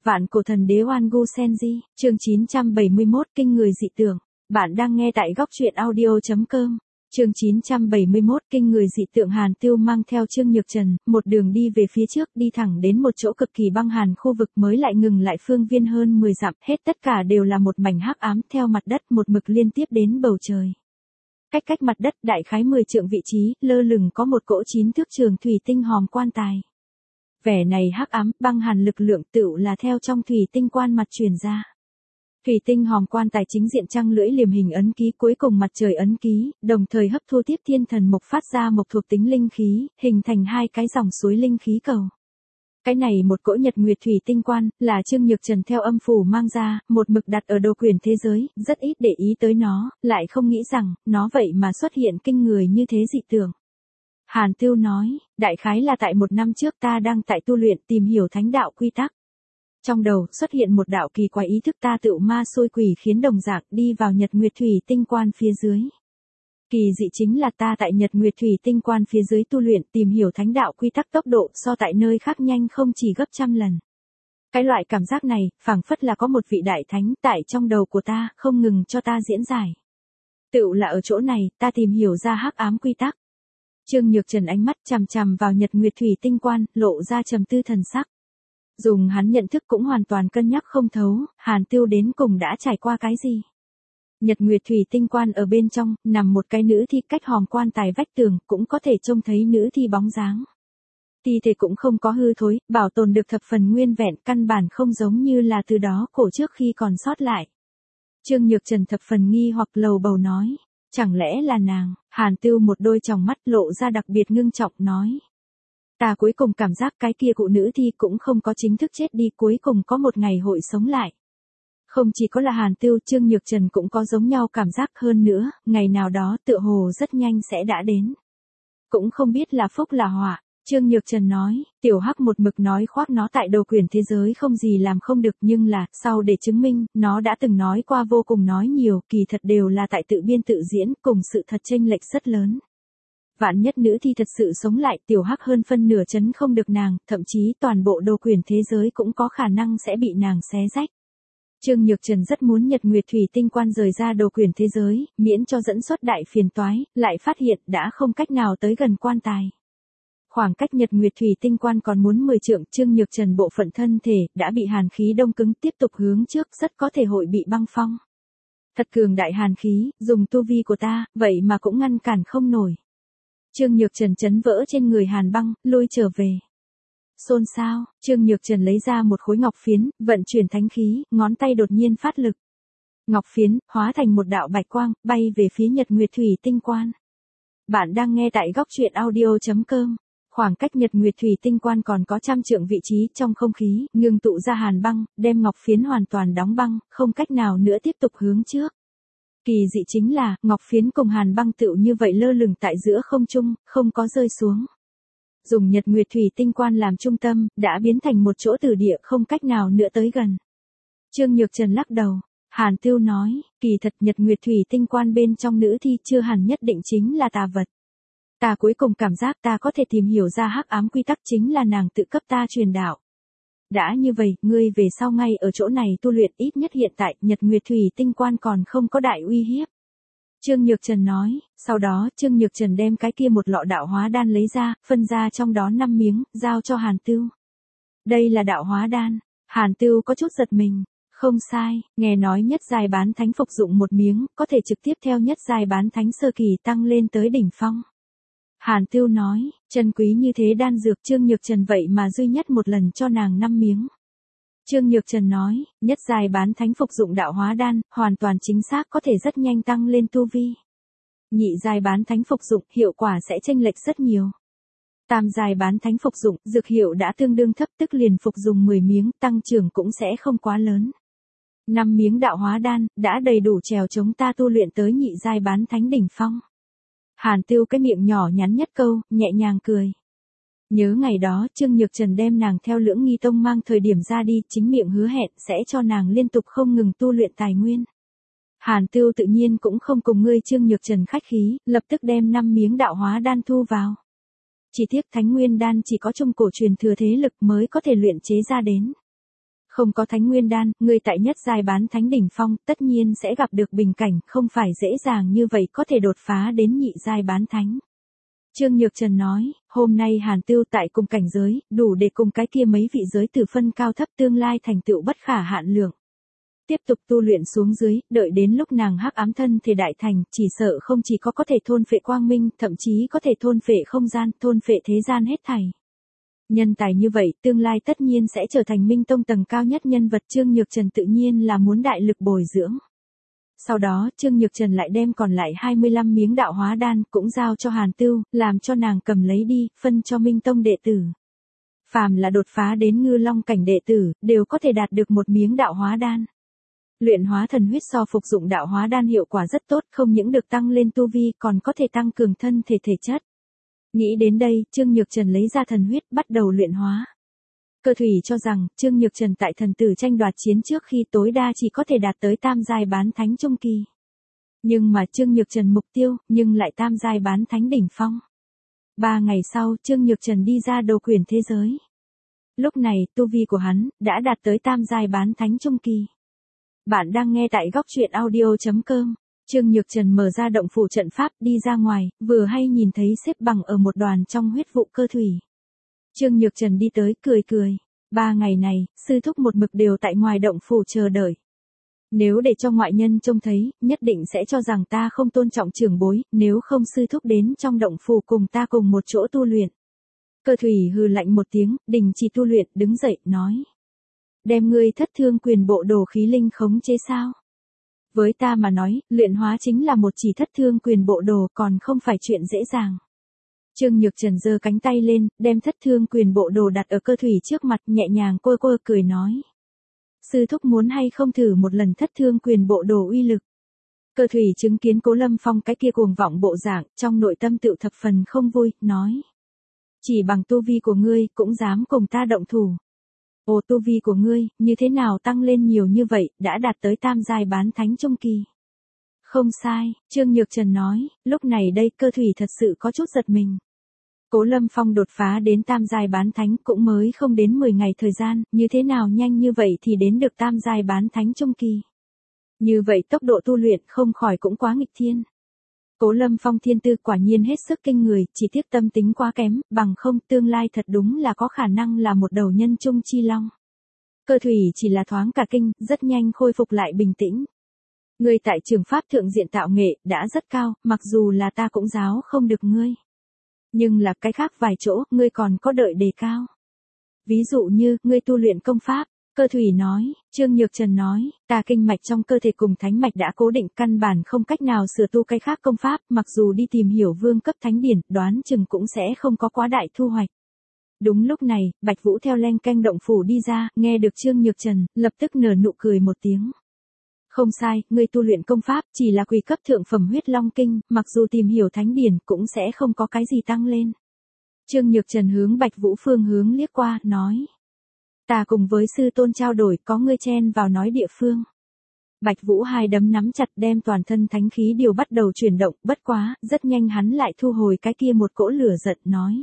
Vạn cổ thần đế Oan Gu Senji, chương 971, kinh người dị tượng. Bạn đang nghe tại góc truyện audio.com. Chương 971, kinh người dị tượng. Hàn Tiêu mang theo Trương Nhược Trần, một đường đi về phía trước, đi thẳng đến một chỗ cực kỳ băng hàn khu vực mới lại ngừng lại phương viên hơn 10 dặm, hết tất cả đều là một mảnh hắc ám theo mặt đất một mực liên tiếp đến bầu trời. Cách mặt đất đại khái 10 trượng vị trí, lơ lửng có một cỗ 9 thước trường thủy tinh hòm quan tài. Vẻ này hắc ám, băng hàn lực lượng tựu là theo trong thủy tinh quan mặt truyền ra. Thủy tinh hòm quan tài chính diện trăng lưỡi liềm hình ấn ký, cuối cùng mặt trời ấn ký, đồng thời hấp thu tiếp thiên thần mộc phát ra một thuộc tính linh khí, hình thành hai cái dòng suối linh khí cầu. Cái này một cỗ nhật nguyệt thủy tinh quan, là Trương Nhược Trần theo âm phủ mang ra, một mực đặt ở đồ quyển thế giới, rất ít để ý tới nó, lại không nghĩ rằng, nó vậy mà xuất hiện kinh người như thế dị tượng. Hàn Tiêu nói, đại khái là tại một năm trước ta đang tại tu luyện tìm hiểu thánh đạo quy tắc. Trong đầu xuất hiện một đạo kỳ quái ý thức, ta tựu ma xôi quỷ khiến đồng dạng đi vào nhật nguyệt thủy tinh quan phía dưới. Kỳ dị chính là ta tại nhật nguyệt thủy tinh quan phía dưới tu luyện tìm hiểu thánh đạo quy tắc tốc độ so tại nơi khác nhanh không chỉ gấp trăm lần. Cái loại cảm giác này, phảng phất là có một vị đại thánh tại trong đầu của ta, không ngừng cho ta diễn giải. Tựu là ở chỗ này, ta tìm hiểu ra hắc ám quy tắc. Trương Nhược Trần ánh mắt chằm chằm vào nhật nguyệt thủy tinh quan, lộ ra trầm tư thần sắc. Dùng hắn nhận thức cũng hoàn toàn cân nhắc không thấu, Hàn Tiêu đến cùng đã trải qua cái gì. Nhật nguyệt thủy tinh quan ở bên trong, nằm một cái nữ thi, cách hòm quan tài vách tường, cũng có thể trông thấy nữ thi bóng dáng. Thi thể cũng không có hư thối, bảo tồn được thập phần nguyên vẹn, căn bản không giống như là từ đó cổ trước khi còn sót lại. Trương Nhược Trần thập phần nghi hoặc lầu bầu nói, chẳng lẽ là nàng. Hàn Tiêu một đôi tròng mắt lộ ra đặc biệt ngưng trọng nói. Ta cuối cùng cảm giác cái kia cụ nữ thi cũng không có chính thức chết đi, cuối cùng có một ngày hội sống lại. Không chỉ có là Hàn Tiêu, Trương Nhược Trần cũng có giống nhau cảm giác, hơn nữa, ngày nào đó tựa hồ rất nhanh sẽ đã đến. Cũng không biết là phúc là họa. Trương Nhược Trần nói, tiểu hắc một mực nói khoác nó tại đồ quyển thế giới không gì làm không được, nhưng là, sau để chứng minh, nó đã từng nói qua vô cùng nói nhiều, kỳ thật đều là tại tự biên tự diễn, cùng sự thật chênh lệch rất lớn. Vạn nhất nữ thi thật sự sống lại, tiểu hắc hơn phân nửa chấn không được nàng, thậm chí toàn bộ đồ quyển thế giới cũng có khả năng sẽ bị nàng xé rách. Trương Nhược Trần rất muốn nhật nguyệt thủy tinh quan rời ra đồ quyển thế giới, miễn cho dẫn xuất đại phiền toái, lại phát hiện đã không cách nào tới gần quan tài. Khoảng cách nhật nguyệt thủy tinh quan còn muốn 10 trượng, Trương Nhược Trần bộ phận thân thể đã bị hàn khí đông cứng, tiếp tục hướng trước rất có thể hội bị băng phong. Thật cường đại hàn khí, dùng tu vi của ta, vậy mà cũng ngăn cản không nổi. Trương Nhược Trần chấn vỡ trên người hàn băng, lui trở về. Xôn xao, Trương Nhược Trần lấy ra một khối ngọc phiến, vận chuyển thánh khí, ngón tay đột nhiên phát lực. Ngọc phiến, hóa thành một đạo bạch quang, bay về phía nhật nguyệt thủy tinh quan. Bạn đang nghe tại góc truyện audio.com. Khoảng cách nhật nguyệt thủy tinh quan còn có 100 trượng vị trí, trong không khí, ngưng tụ ra hàn băng, đem ngọc phiến hoàn toàn đóng băng, không cách nào nữa tiếp tục hướng trước. Kỳ dị chính là, ngọc phiến cùng hàn băng tựu như vậy lơ lửng tại giữa không trung, không có rơi xuống. Dùng nhật nguyệt thủy tinh quan làm trung tâm, đã biến thành một chỗ tử địa không cách nào nữa tới gần. Trương Nhược Trần lắc đầu. Hàn Tiêu nói, kỳ thật nhật nguyệt thủy tinh quan bên trong nữ thi chưa hẳn nhất định chính là tà vật. Ta cuối cùng cảm giác ta có thể tìm hiểu ra hắc ám quy tắc chính là nàng tự cấp ta truyền đạo. Đã như vậy, ngươi về sau ngay ở chỗ này tu luyện, ít nhất hiện tại, nhật nguyệt thủy tinh quan còn không có đại uy hiếp. Trương Nhược Trần nói, sau đó, Trương Nhược Trần đem cái kia một lọ đạo hóa đan lấy ra, phân ra trong đó 5 miếng, giao cho Hàn Tiêu. Đây là đạo hóa đan. Hàn Tiêu có chút giật mình. Không sai, nghe nói nhất giai bán thánh phục dụng một miếng, có thể trực tiếp theo nhất giai bán thánh sơ kỳ tăng lên tới đỉnh phong. Hàn Tiêu nói, chân quý như thế đan dược, Trương Nhược Trần vậy mà duy nhất một lần cho nàng 5 miếng. Trương Nhược Trần nói, nhất giai bán thánh phục dụng đạo hóa đan, hoàn toàn chính xác có thể rất nhanh tăng lên tu vi. Nhị giai bán thánh phục dụng, hiệu quả sẽ chênh lệch rất nhiều. Tam giai bán thánh phục dụng, dược hiệu đã tương đương thấp, tức liền phục dùng 10 miếng, tăng trưởng cũng sẽ không quá lớn. 5 miếng đạo hóa đan, đã đầy đủ trèo chống ta tu luyện tới nhị giai bán thánh đỉnh phong. Hàn Tiêu cái miệng nhỏ nhắn nhất câu, nhẹ nhàng cười. Nhớ ngày đó, Trương Nhược Trần đem nàng theo Lưỡng Nghi Tông mang thời điểm ra đi, chính miệng hứa hẹn sẽ cho nàng liên tục không ngừng tu luyện tài nguyên. Hàn Tiêu tự nhiên cũng không cùng ngươi Trương Nhược Trần khách khí, lập tức đem 5 miếng đạo hóa đan thu vào. Chỉ tiếc Thánh Nguyên đan chỉ có trung cổ truyền thừa thế lực mới có thể luyện chế ra đến. Không có thánh nguyên đan, ngươi tại nhất giai bán thánh đỉnh phong, tất nhiên sẽ gặp được bình cảnh, không phải dễ dàng như vậy có thể đột phá đến nhị giai bán thánh. Trương Nhược Trần nói, hôm nay Hàn Tưu tại cùng cảnh giới, đủ để cùng cái kia mấy vị giới tử phân cao thấp tương lai thành tựu bất khả hạn lượng. Tiếp tục tu luyện xuống dưới, đợi đến lúc nàng hắc ám thân thể đại thành, chỉ sợ không chỉ có thể thôn phệ quang minh, thậm chí có thể thôn phệ không gian, thôn phệ thế gian hết thảy. Nhân tài như vậy, tương lai tất nhiên sẽ trở thành Minh Tông tầng cao nhất nhân vật. Trương Nhược Trần tự nhiên là muốn đại lực bồi dưỡng. Sau đó, Trương Nhược Trần lại đem còn lại 25 miếng đạo hóa đan cũng giao cho Hàn Tưu, làm cho nàng cầm lấy đi, phân cho Minh Tông đệ tử. Phàm là đột phá đến ngư long cảnh đệ tử, đều có thể đạt được một miếng đạo hóa đan. Luyện hóa thần huyết so phục dụng đạo hóa đan hiệu quả rất tốt, không những được tăng lên tu vi còn có thể tăng cường thân thể thể chất. Nghĩ đến đây, Trương Nhược Trần lấy ra thần huyết bắt đầu luyện hóa. Cơ thủy cho rằng, Trương Nhược Trần tại thần tử tranh đoạt chiến trước khi tối đa chỉ có thể đạt tới tam giai bán thánh trung kỳ. Nhưng mà Trương Nhược Trần mục tiêu, nhưng lại tam giai bán thánh đỉnh phong. 3 ngày sau, Trương Nhược Trần đi ra đầu quyển thế giới. Lúc này, tu vi của hắn, đã đạt tới tam giai bán thánh trung kỳ. Bạn đang nghe tại góc truyện audio.com. Trương Nhược Trần mở ra động phủ trận pháp đi ra ngoài, vừa hay nhìn thấy xếp bằng ở một đoàn trong huyết vụ cơ thủy. Trương Nhược Trần đi tới cười cười. 3 ngày này, sư thúc một mực đều tại ngoài động phủ chờ đợi. Nếu để cho ngoại nhân trông thấy, nhất định sẽ cho rằng ta không tôn trọng trưởng bối, nếu không sư thúc đến trong động phủ cùng ta cùng một chỗ tu luyện. Cơ thủy hừ lạnh một tiếng, đình chỉ tu luyện, đứng dậy, nói. Đem ngươi thất thương quyền bộ đồ khí linh khống chế sao? Với ta mà nói, luyện hóa chính là một chỉ thất thương quyền bộ đồ còn không phải chuyện dễ dàng. Trương Nhược Trần giơ cánh tay lên, đem thất thương quyền bộ đồ đặt ở cơ thủy trước mặt, nhẹ nhàng cô cười nói. Sư thúc muốn hay không thử một lần thất thương quyền bộ đồ uy lực. Cơ thủy chứng kiến Cố Lâm Phong cái kia cuồng vọng bộ dạng, trong nội tâm tự thập phần không vui, nói. Chỉ bằng tu vi của ngươi, cũng dám cùng ta động thủ. Ồ, tu vi của ngươi, như thế nào tăng lên nhiều như vậy, đã đạt tới tam giai bán thánh trung kỳ. Không sai, Trương Nhược Trần nói, lúc này đây cơ thủy thật sự có chút giật mình. Cố Lâm Phong đột phá đến tam giai bán thánh cũng mới không đến 10 ngày thời gian, như thế nào nhanh như vậy thì đến được tam giai bán thánh trung kỳ. Như vậy tốc độ tu luyện không khỏi cũng quá nghịch thiên. Cố Lâm Phong thiên tư quả nhiên hết sức kinh người, chỉ tiếc tâm tính quá kém, bằng không tương lai thật đúng là có khả năng là một đầu nhân trung chi long. Cơ thủy chỉ là thoáng cả kinh, rất nhanh khôi phục lại bình tĩnh. Ngươi tại trường pháp thượng diện tạo nghệ, đã rất cao, mặc dù là ta cũng giáo không được ngươi. Nhưng là cái khác vài chỗ, ngươi còn có đợi đề cao. Ví dụ như, ngươi tu luyện công pháp. Cơ thủy nói, Trương Nhược Trần nói, ta kinh mạch trong cơ thể cùng thánh mạch đã cố định, căn bản không cách nào sửa tu cái khác công pháp, mặc dù đi tìm hiểu vương cấp thánh điển, đoán chừng cũng sẽ không có quá đại thu hoạch. Đúng lúc này, Bạch Vũ theo len canh động phủ đi ra, nghe được Trương Nhược Trần, lập tức nở nụ cười một tiếng. Không sai, ngươi tu luyện công pháp, chỉ là quỳ cấp thượng phẩm huyết long kinh, mặc dù tìm hiểu thánh điển, cũng sẽ không có cái gì tăng lên. Trương Nhược Trần hướng Bạch Vũ phương hướng liếc qua, nói. Ta cùng với sư tôn trao đổi, có ngươi chen vào nói địa phương. Bạch Vũ hai đấm nắm chặt đem toàn thân thánh khí đều bắt đầu chuyển động, bất quá, rất nhanh hắn lại thu hồi cái kia một cỗ lửa giận, nói.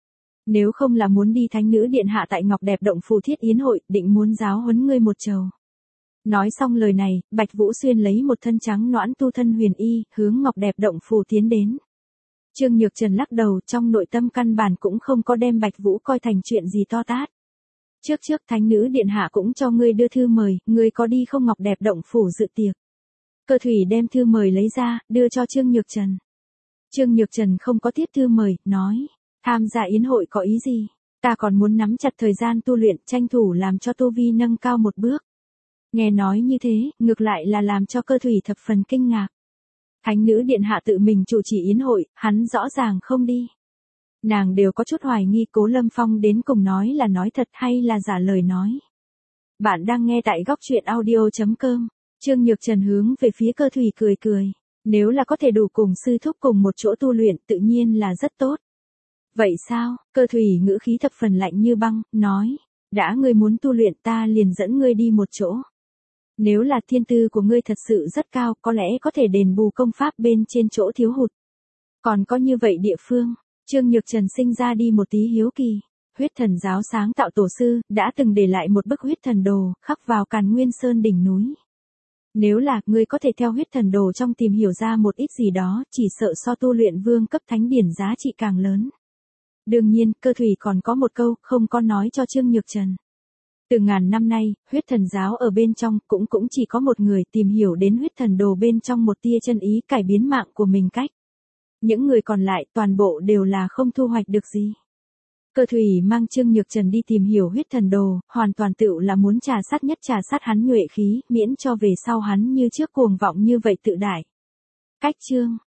Nếu không là muốn đi thánh nữ điện hạ tại Ngọc Đẹp động phủ thiết yến hội, định muốn giáo huấn ngươi một trầu. Nói xong lời này, Bạch Vũ xuyên lấy một thân trắng nõn tu thân huyền y, hướng Ngọc Đẹp động phủ tiến đến. Trương Nhược Trần lắc đầu, trong nội tâm căn bản cũng không có đem Bạch Vũ coi thành chuyện gì to tát. Trước thánh nữ điện hạ cũng cho ngươi đưa thư mời, ngươi có đi không Ngọc Đẹp động phủ dự tiệc. Cơ thủy đem thư mời lấy ra, đưa cho Trương Nhược Trần. Trương Nhược Trần không có tiếp thư mời, nói, tham gia yến hội có ý gì, ta còn muốn nắm chặt thời gian tu luyện, tranh thủ làm cho tu vi nâng cao một bước. Nghe nói như thế, ngược lại là làm cho cơ thủy thập phần kinh ngạc. Thánh nữ điện hạ tự mình chủ trì yến hội, hắn rõ ràng không đi. Nàng đều có chút hoài nghi Cố Lâm Phong đến cùng nói là nói thật hay là giả lời nói. Bạn đang nghe tại góc truyện audio.com. Trương Nhược Trần hướng về phía cơ thủy cười cười. Nếu là có thể đủ cùng sư thúc cùng một chỗ tu luyện tự nhiên là rất tốt. Vậy sao? Cơ thủy ngữ khí thập phần lạnh như băng, nói. Đã ngươi muốn tu luyện ta liền dẫn ngươi đi một chỗ. Nếu là thiên tư của ngươi thật sự rất cao, có lẽ có thể đền bù công pháp bên trên chỗ thiếu hụt. Còn có như vậy địa phương. Trương Nhược Trần sinh ra đi một tí hiếu kỳ. huyết thần giáo sáng tạo tổ sư, đã từng để lại một bức huyết thần đồ, khắc vào Càn Nguyên Sơn đỉnh núi. Nếu là, ngươi có thể theo huyết thần đồ trong tìm hiểu ra một ít gì đó, chỉ sợ so tu luyện vương cấp thánh điển giá trị càng lớn. Đương nhiên, Cơ Thủy còn có một câu, không có nói cho Trương Nhược Trần. Từ ngàn năm nay, huyết thần giáo ở bên trong, cũng chỉ có một người tìm hiểu đến huyết thần đồ bên trong một tia chân ý cải biến mạng của mình cách. Những người còn lại toàn bộ đều là không thu hoạch được gì. Cơ Thủy mang Trương Nhược Trần đi tìm hiểu huyết thần đồ, hoàn toàn tựu là muốn trà sát hắn nhuệ khí, miễn cho về sau hắn như trước cuồng vọng như vậy tự đại. Cách chương